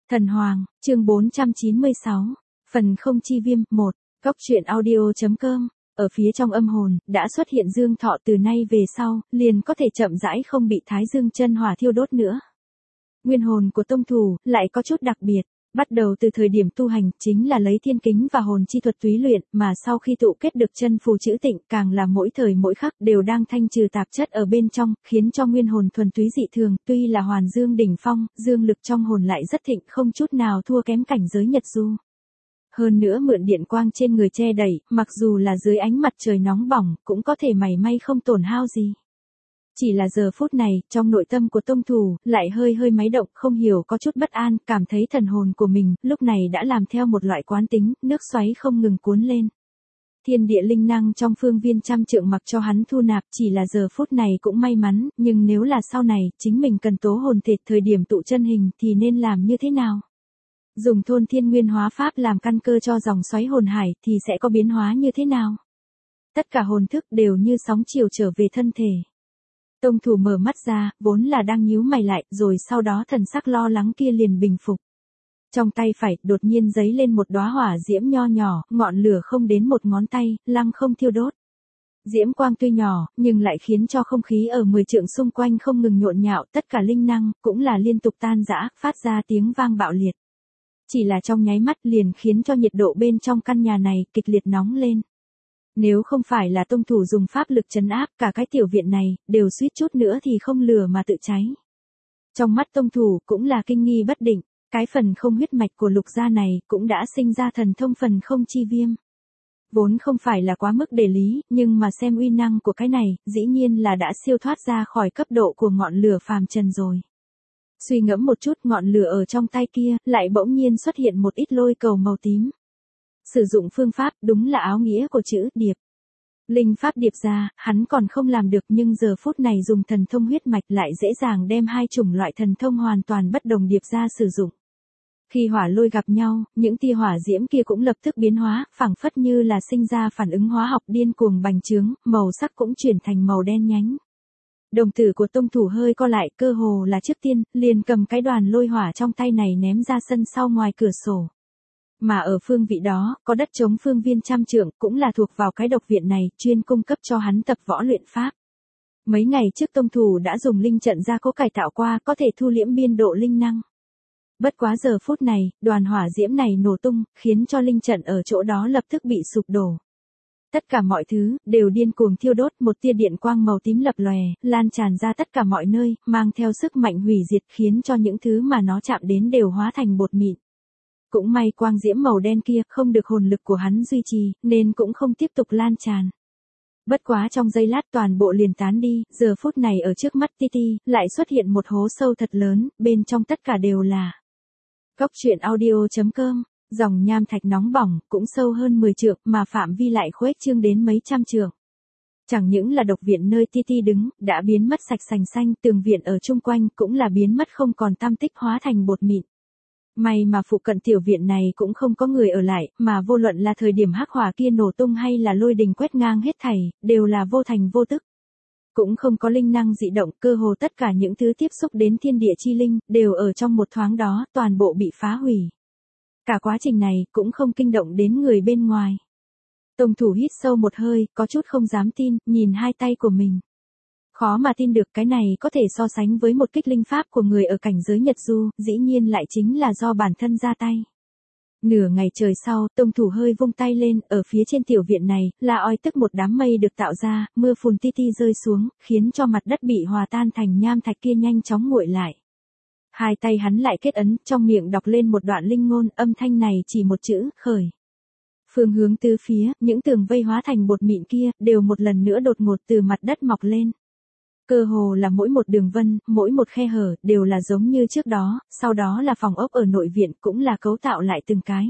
Thần Hoàng, chương 496, phần không chi viêm, 1, góc truyện audio.com, ở phía trong âm hồn, đã xuất hiện dương thọ từ nay về sau, liền có thể chậm rãi không bị thái dương chân hỏa thiêu đốt nữa. Nguyên hồn của tông thủ, lại có chút đặc biệt. Bắt đầu từ thời điểm tu hành, chính là lấy thiên kính và hồn chi thuật túy luyện, mà sau khi tụ kết được chân phù chữ tịnh, càng là mỗi thời mỗi khắc đều đang thanh trừ tạp chất ở bên trong, khiến cho nguyên hồn thuần túy dị thường, tuy là hoàn dương đỉnh phong, dương lực trong hồn lại rất thịnh, không chút nào thua kém cảnh giới nhật du. Hơn nữa mượn điện quang trên người che đẩy, mặc dù là dưới ánh mặt trời nóng bỏng, cũng có thể mảy may không tổn hao gì. Chỉ là giờ phút này, trong nội tâm của tông thủ, lại hơi máy động, không hiểu có chút bất an, cảm thấy thần hồn của mình, lúc này đã làm theo một loại quán tính, nước xoáy không ngừng cuốn lên. Thiên địa linh năng trong phương viên trăm trượng mặc cho hắn thu nạp, chỉ là giờ phút này cũng may mắn, nhưng nếu là sau này, chính mình cần tố hồn thịt thời điểm tụ chân hình, thì nên làm như thế nào? Dùng thôn thiên nguyên hóa pháp làm căn cơ cho dòng xoáy hồn hải, thì sẽ có biến hóa như thế nào? Tất cả hồn thức đều như sóng chiều trở về thân thể. Tông thủ mở mắt ra, vốn là đang nhíu mày lại, rồi sau đó thần sắc lo lắng kia liền bình phục. Trong tay phải, đột nhiên giấy lên một đóa hỏa diễm nho nhỏ, ngọn lửa không đến một ngón tay, lăng không thiêu đốt. Diễm quang tuy nhỏ, nhưng lại khiến cho không khí ở 10 trượng xung quanh không ngừng nhộn nhạo, tất cả linh năng, cũng là liên tục tan rã, phát ra tiếng vang bạo liệt. Chỉ là trong nháy mắt liền khiến cho nhiệt độ bên trong căn nhà này kịch liệt nóng lên. Nếu không phải là tông thủ dùng pháp lực trấn áp, cả cái tiểu viện này, đều suýt chút nữa thì không lửa mà tự cháy. Trong mắt tông thủ cũng là kinh nghi bất định, cái phần không huyết mạch của lục gia này cũng đã sinh ra thần thông phần không chi viêm. Vốn không phải là quá mức để lý, nhưng mà xem uy năng của cái này, dĩ nhiên là đã siêu thoát ra khỏi cấp độ của ngọn lửa phàm trần rồi. Suy ngẫm một chút, ngọn lửa ở trong tay kia, lại bỗng nhiên xuất hiện một ít lôi cầu màu tím. Sử dụng phương pháp, đúng là áo nghĩa của chữ điệp. Linh pháp điệp ra, hắn còn không làm được, nhưng giờ phút này dùng thần thông huyết mạch lại dễ dàng đem hai chủng loại thần thông hoàn toàn bất đồng điệp ra sử dụng. Khi hỏa lôi gặp nhau, những tia hỏa diễm kia cũng lập tức biến hóa, phảng phất như là sinh ra phản ứng hóa học điên cuồng bành trướng, màu sắc cũng chuyển thành màu đen nhánh. Đồng tử của tông thủ hơi co lại, cơ hồ là trước tiên, liền cầm cái đoàn lôi hỏa trong tay này ném ra sân sau ngoài cửa sổ. Mà ở phương vị đó, có đất trống phương viên trăm trượng, cũng là thuộc vào cái độc viện này, chuyên cung cấp cho hắn tập võ luyện pháp. Mấy ngày trước tông thủ đã dùng linh trận gia cố cải tạo qua, có thể thu liễm biên độ linh năng. Bất quá giờ phút này, đoàn hỏa diễm này nổ tung, khiến cho linh trận ở chỗ đó lập tức bị sụp đổ. Tất cả mọi thứ, đều điên cuồng thiêu đốt, một tia điện quang màu tím lập lòe, lan tràn ra tất cả mọi nơi, mang theo sức mạnh hủy diệt, khiến cho những thứ mà nó chạm đến đều hóa thành bột mịn. Cũng may quang diễm màu đen kia không được hồn lực của hắn duy trì, nên cũng không tiếp tục lan tràn. Bất quá trong giây lát toàn bộ liền tán đi, giờ phút này ở trước mắt Titi, lại xuất hiện một hố sâu thật lớn, bên trong tất cả đều là góc truyện audio.com, dòng nham thạch nóng bỏng, cũng sâu hơn 10 trượng, mà phạm vi lại khuếch trương đến mấy trăm trượng. Chẳng những là độc viện nơi Titi đứng, đã biến mất sạch sành xanh, tường viện ở chung quanh cũng là biến mất không còn tăm tích, hóa thành bột mịn. May mà phụ cận tiểu viện này cũng không có người ở lại, mà vô luận là thời điểm hắc hỏa kia nổ tung hay là lôi đình quét ngang hết thảy, đều là vô thành vô tức. Cũng không có linh năng dị động, cơ hồ tất cả những thứ tiếp xúc đến thiên địa chi linh, đều ở trong một thoáng đó, toàn bộ bị phá hủy. Cả quá trình này, cũng không kinh động đến người bên ngoài. Tông thủ hít sâu một hơi, có chút không dám tin, nhìn hai tay của mình. Khó mà tin được cái này có thể so sánh với một kích linh pháp của người ở cảnh giới nhật du, dĩ nhiên lại chính là do bản thân ra tay. Nửa ngày trời sau, tông thủ hơi vung tay lên, ở phía trên tiểu viện này, là oi tức một đám mây được tạo ra, mưa phùn ti ti rơi xuống, khiến cho mặt đất bị hòa tan thành nham thạch kia nhanh chóng nguội lại. Hai tay hắn lại kết ấn, trong miệng đọc lên một đoạn linh ngôn, âm thanh này chỉ một chữ, khởi. Phương hướng tứ phía, những tường vây hóa thành bột mịn kia, đều một lần nữa đột ngột từ mặt đất mọc lên. Cơ hồ là mỗi một đường vân, mỗi một khe hở, đều là giống như trước đó, sau đó là phòng ốc ở nội viện, cũng là cấu tạo lại từng cái.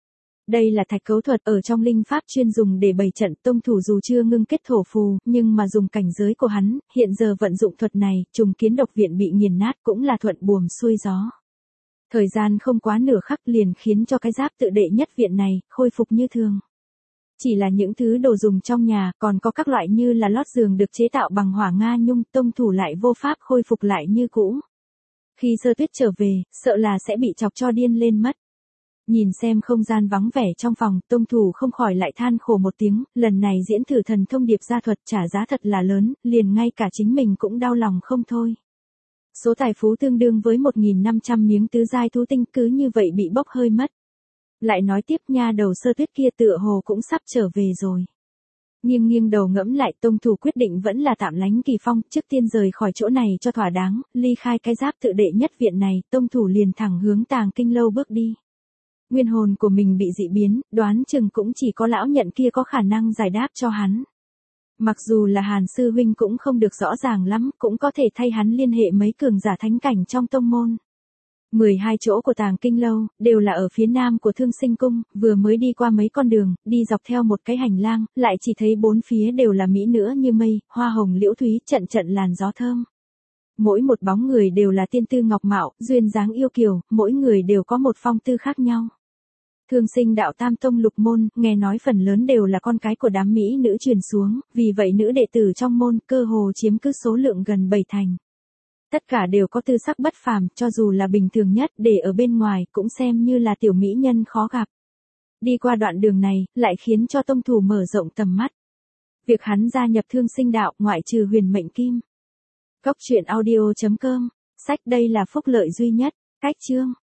Đây là thạch cấu thuật ở trong linh pháp chuyên dùng để bày trận, tông thủ dù chưa ngưng kết thổ phù, nhưng mà dùng cảnh giới của hắn, hiện giờ vận dụng thuật này, trùng kiến độc viện bị nghiền nát cũng là thuận buồm xuôi gió. Thời gian không quá nửa khắc liền khiến cho cái giáp tự đệ nhất viện này, khôi phục như thường. Chỉ là những thứ đồ dùng trong nhà, còn có các loại như là lót giường được chế tạo bằng hỏa nga nhung, tông thủ lại vô pháp khôi phục lại như cũ. Khi Sơ Tuyết trở về, sợ là sẽ bị chọc cho điên lên mất. Nhìn xem không gian vắng vẻ trong phòng, Tông Thủ không khỏi lại than khổ một tiếng, lần này diễn thử thần thông điệp gia thuật trả giá thật là lớn, liền ngay cả chính mình cũng đau lòng không thôi. Số tài phú tương đương với 1.500 miếng tứ giai thú tinh cứ như vậy bị bốc hơi mất. Lại nói tiếp nha đầu Sơ Tuyết kia tựa hồ cũng sắp trở về rồi. Nghiêng nghiêng đầu ngẫm lại, Tông Thủ quyết định vẫn là tạm lánh Kỳ Phong, trước tiên rời khỏi chỗ này cho thỏa đáng, ly khai cái giáp tự đệ nhất viện này, Tông Thủ liền thẳng hướng Tàng Kinh lâu bước đi. Nguyên hồn của mình bị dị biến, đoán chừng cũng chỉ có lão nhận kia có khả năng giải đáp cho hắn. Mặc dù là Hàn sư huynh cũng không được rõ ràng lắm, cũng có thể thay hắn liên hệ mấy cường giả thánh cảnh trong tông môn. 12 chỗ của Tàng Kinh lâu, đều là ở phía nam của Thương Sinh cung, vừa mới đi qua mấy con đường, đi dọc theo một cái hành lang, lại chỉ thấy bốn phía đều là mỹ nữ như mây, hoa hồng liễu thúy, trận trận làn gió thơm. Mỗi một bóng người đều là tiên tư ngọc mạo, duyên dáng yêu kiều, mỗi người đều có một phong tư khác nhau. Thương Sinh đạo tam tông lục môn, nghe nói phần lớn đều là con cái của đám mỹ nữ truyền xuống, vì vậy nữ đệ tử trong môn cơ hồ chiếm cứ số lượng gần 7 thành. Tất cả đều có tư sắc bất phàm, cho dù là bình thường nhất để ở bên ngoài cũng xem như là tiểu mỹ nhân khó gặp. Đi qua đoạn đường này, lại khiến cho Tông Thủ mở rộng tầm mắt. Việc hắn gia nhập Thương Sinh đạo ngoại trừ Huyền Mệnh Kim. Cốc truyện audio.com, sách đây là phúc lợi duy nhất, cách chương.